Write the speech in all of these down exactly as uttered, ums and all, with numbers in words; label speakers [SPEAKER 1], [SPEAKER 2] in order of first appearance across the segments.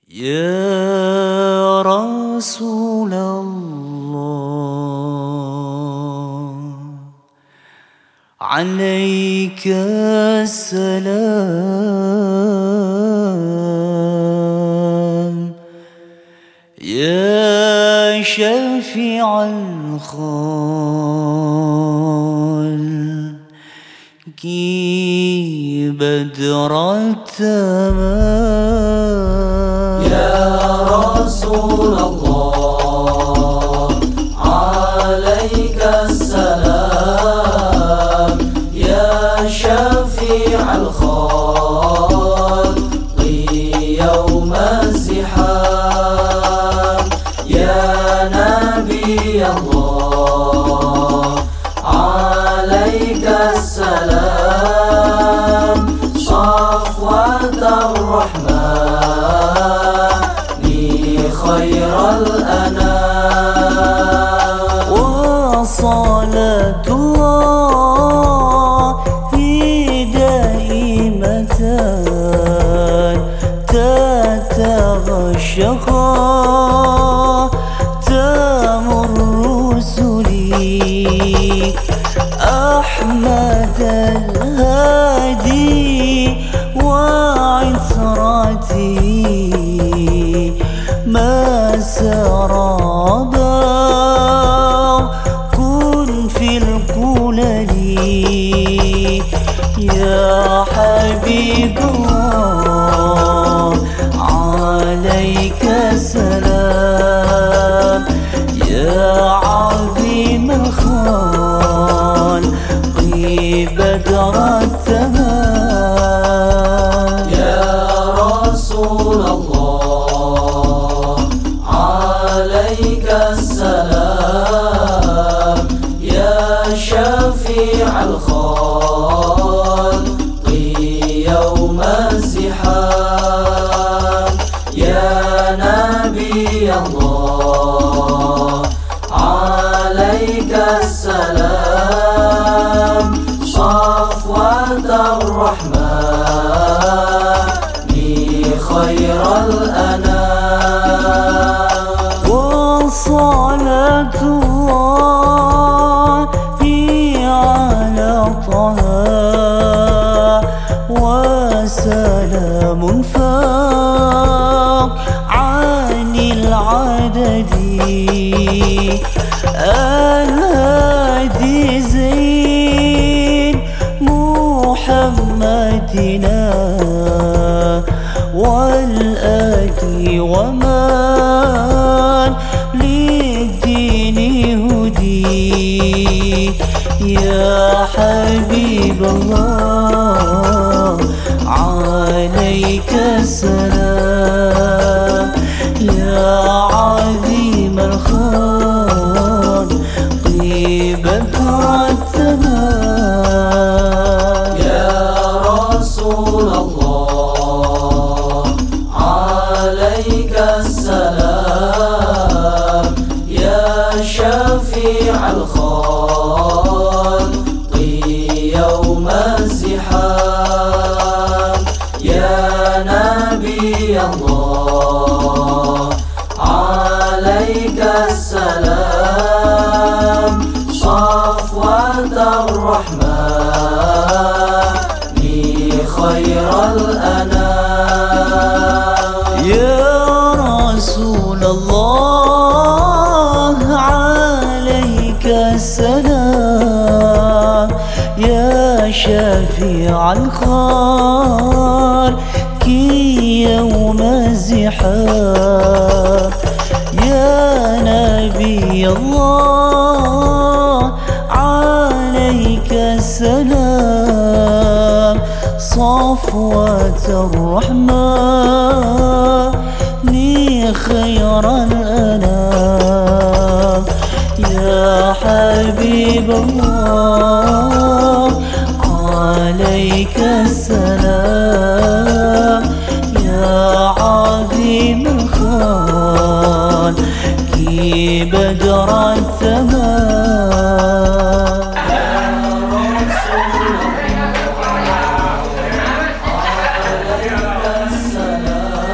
[SPEAKER 1] Ya Rasulullah, alaika salam. Ya syafi'al khalqi badrat tamam.
[SPEAKER 2] Ya Rasulullah, alaika salam. Ya syafi'al khalqi yawma ziham. Ya Nabi Allah, alaika salam. صفوة الرحمن خير الأنام.
[SPEAKER 1] وصلاة الله دائمة تتغشى خاتم الرسل أحمد الهادي وعترته ما سرى كن في القلل. يا حبيب الله عليك سلام. يا عظيم الخلق بدر التمام.
[SPEAKER 2] يا رسول الله عليك السلام. يا شفيع الخلق يوم الزحام. يا نبي الله عليك السلام. صفوة الرحمن خير الأنام.
[SPEAKER 1] وصلاة الله على طه وسلام فاق عن العدد. الهادي زين محمدنا والآتي ومن للدين هدي. يا حبيب الله عليك السلام. يا عظيم الخلق بدر التمام.
[SPEAKER 2] يا رسول الله عليك السلام. يا شفيع الخلق يوم الزحام. يا نبي الله عليك السلام. صفوة الرحمن خير الأنام.
[SPEAKER 1] يا رسول الله عليك السلام. يا شفيع الخلق يوم الزحام. يا نبي الله عليك السلام. صفوة الرحمن خير الأنام. يا حبيب الله عليك السلام. يا عظيم الخلق بدر التمام.
[SPEAKER 2] عليك السلام.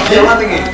[SPEAKER 3] Jawab tinggi.